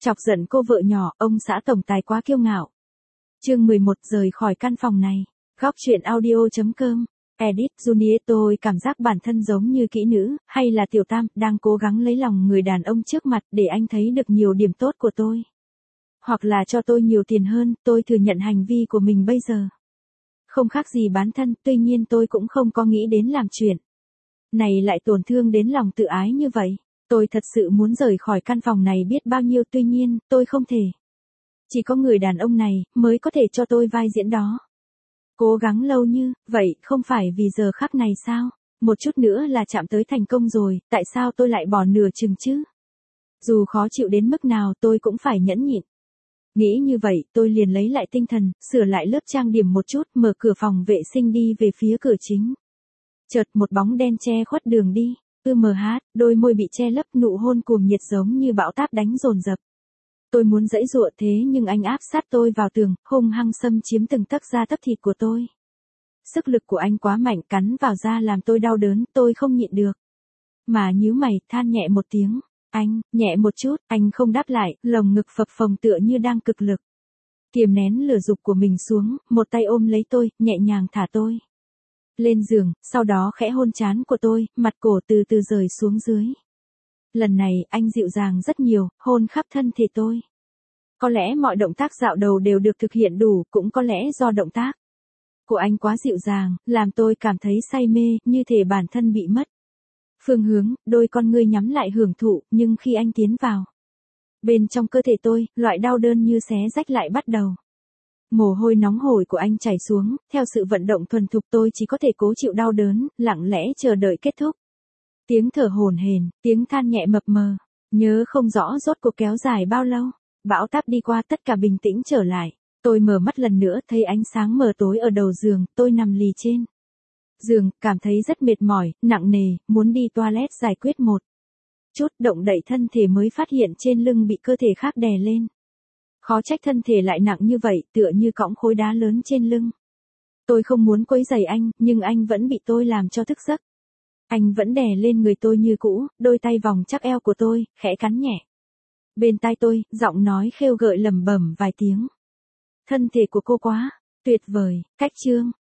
Chọc giận cô vợ nhỏ, ông xã tổng tài quá kiêu ngạo. Chương 11 rời khỏi căn phòng này. Góc truyện audio.com. Edit Junior, tôi cảm giác bản thân giống như kỹ nữ, hay là tiểu tam, đang cố gắng lấy lòng người đàn ông trước mặt để anh thấy được nhiều điểm tốt của tôi. Hoặc là cho tôi nhiều tiền hơn, tôi thừa nhận hành vi của mình bây giờ không khác gì bán thân, tuy nhiên tôi cũng không có nghĩ đến làm chuyện này lại tổn thương đến lòng tự ái như vậy. Tôi thật sự muốn rời khỏi căn phòng này biết bao nhiêu, tuy nhiên, tôi không thể. Chỉ có người đàn ông này, mới có thể cho tôi vai diễn đó. Cố gắng lâu như vậy, không phải vì giờ khắc này sao? Một chút nữa là chạm tới thành công rồi, tại sao tôi lại bỏ nửa chừng chứ? Dù khó chịu đến mức nào tôi cũng phải nhẫn nhịn. Nghĩ như vậy, tôi liền lấy lại tinh thần, sửa lại lớp trang điểm một chút, mở cửa phòng vệ sinh đi về phía cửa chính. Chợt một bóng đen che khuất đường đi. Đôi môi bị che lấp, nụ hôn cuồng nhiệt giống như bão táp đánh dồn dập. Tôi muốn giãy giụa thế nhưng anh áp sát tôi vào tường, hung hăng xâm chiếm từng tấc da tấc thịt của tôi. Sức lực của anh quá mạnh, cắn vào da làm tôi đau đớn, tôi không nhịn được. Mà nhíu mày, than nhẹ một tiếng. Anh, nhẹ một chút, anh không đáp lại, lồng ngực phập phồng tựa như đang cực lực kiềm nén lửa dục của mình xuống, một tay ôm lấy tôi, nhẹ nhàng thả tôi lên giường, sau đó khẽ hôn trán của tôi, mặt cổ từ từ rời xuống dưới. Lần này, anh dịu dàng rất nhiều, hôn khắp thân thể tôi. Có lẽ mọi động tác dạo đầu đều được thực hiện đủ, cũng có lẽ do động tác của anh quá dịu dàng, làm tôi cảm thấy say mê, như thể bản thân bị mất phương hướng, đôi con ngươi nhắm lại hưởng thụ, nhưng khi anh tiến vào bên trong cơ thể tôi, loại đau đớn như xé rách lại bắt đầu. Mồ hôi nóng hổi của anh chảy xuống, theo sự vận động thuần thục tôi chỉ có thể cố chịu đau đớn, lặng lẽ chờ đợi kết thúc. Tiếng thở hổn hển, tiếng than nhẹ mập mờ, nhớ không rõ rốt cuộc kéo dài bao lâu. Bão táp đi qua, tất cả bình tĩnh trở lại. Tôi mở mắt lần nữa, thấy ánh sáng mờ tối ở đầu giường, tôi nằm lì trên giường, cảm thấy rất mệt mỏi, nặng nề, muốn đi toilet giải quyết một chút, động đậy thân thể mới phát hiện trên lưng bị cơ thể khác đè lên. Khó trách thân thể lại nặng như vậy, tựa như cõng khối đá lớn trên lưng. Tôi không muốn quấy rầy anh, nhưng anh vẫn bị tôi làm cho thức giấc. Anh vẫn đè lên người tôi như cũ, đôi tay vòng chắc eo của tôi, khẽ cắn nhẹ bên tai tôi, giọng nói khêu gợi lẩm bẩm vài tiếng. Thân thể của cô quá tuyệt vời. Cách chương